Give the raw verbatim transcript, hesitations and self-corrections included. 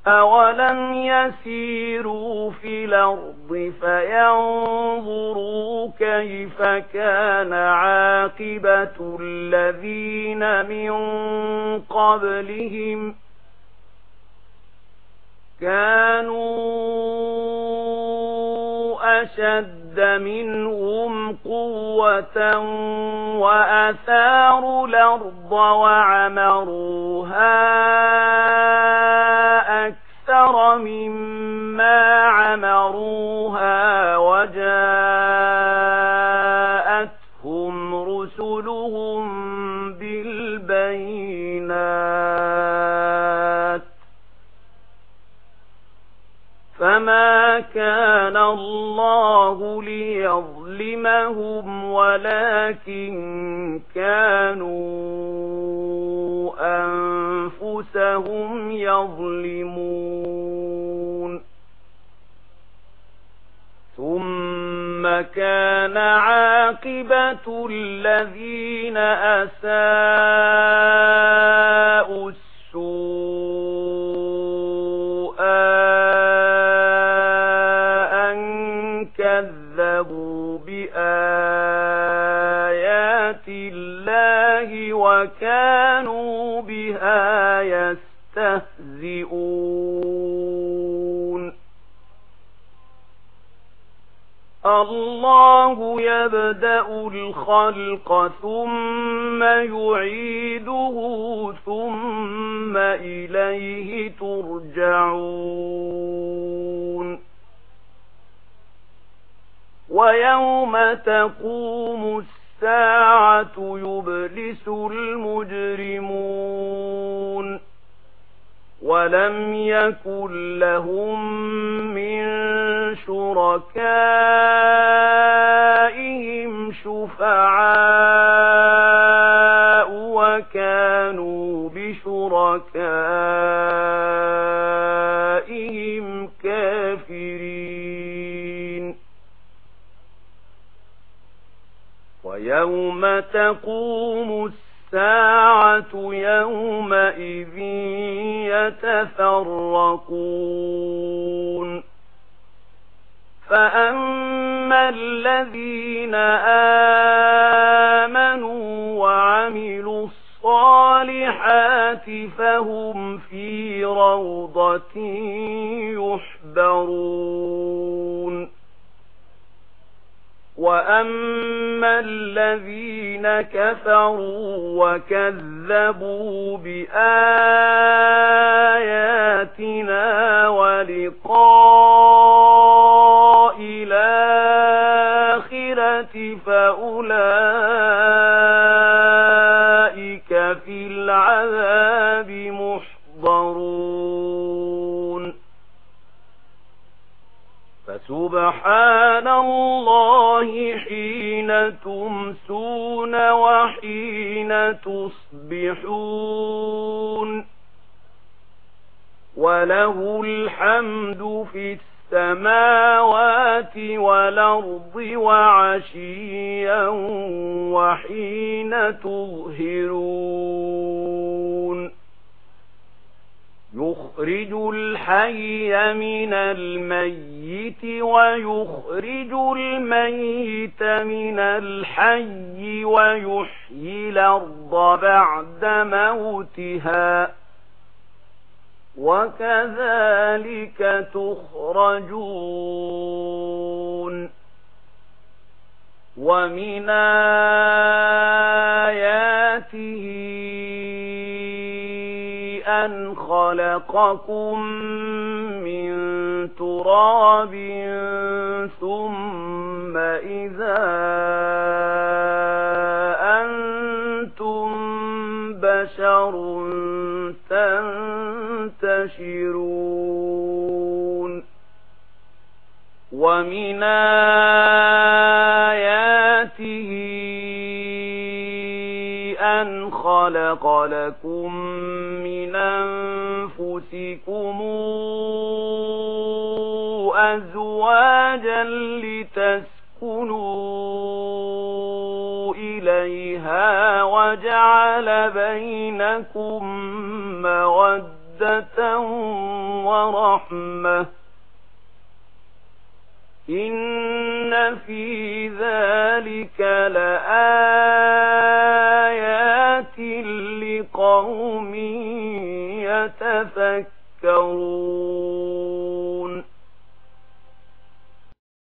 أولم يسيروا في الأرض فينظروا كيف كان عاقبة الذين من قبلهم كانوا أشد منهم قوة وأثاروا الأرض وعمروها أكثر مما عمروها وجاءتهم رسلهم بالبينات فما كان الله ليظلمهم ولكن كانوا أنفسهم يظلمون ثم كان عاقبة الذين أساءوا السوء أن كذبوا بآيات الله وكانوا بها يستهزئون الله يبدأ الخلق ثم يعيده ثم إليه ترجعون ويوم تقوم الساعة يبلس المجرمون ولم يكن لهم من شركائهم شفعاء وكانوا بشركائهم كافرين ويوم تقوم الساعة يومئذ يتفرقون فأما الذين آمنوا وعملوا الصالحات فهم في روضة يحبرون وأما الذين كفروا وكذبوا بآياتنا ولقاء الآخرة فأولئك في العذاب محضرون فسبحان الله حين تمسون وحين تصبحون وله الحمد في السماوات والأرض وعشيا وحين تظهرون يخرج الحي من الميت ويخرج الميت من الحي ويحيي الأرض بعد موتها وكذلك تخرجون ومن آياته أن خلقكم من تراب ثم إذا أنتم بشر تنتشرون ومن آياته أن خلق لكم من أنفسكم أزواجا لتسكنوا إليها وجعل بينكم مودة مودة ورحمة إن في ذلك لآيات لقوم يتفكرون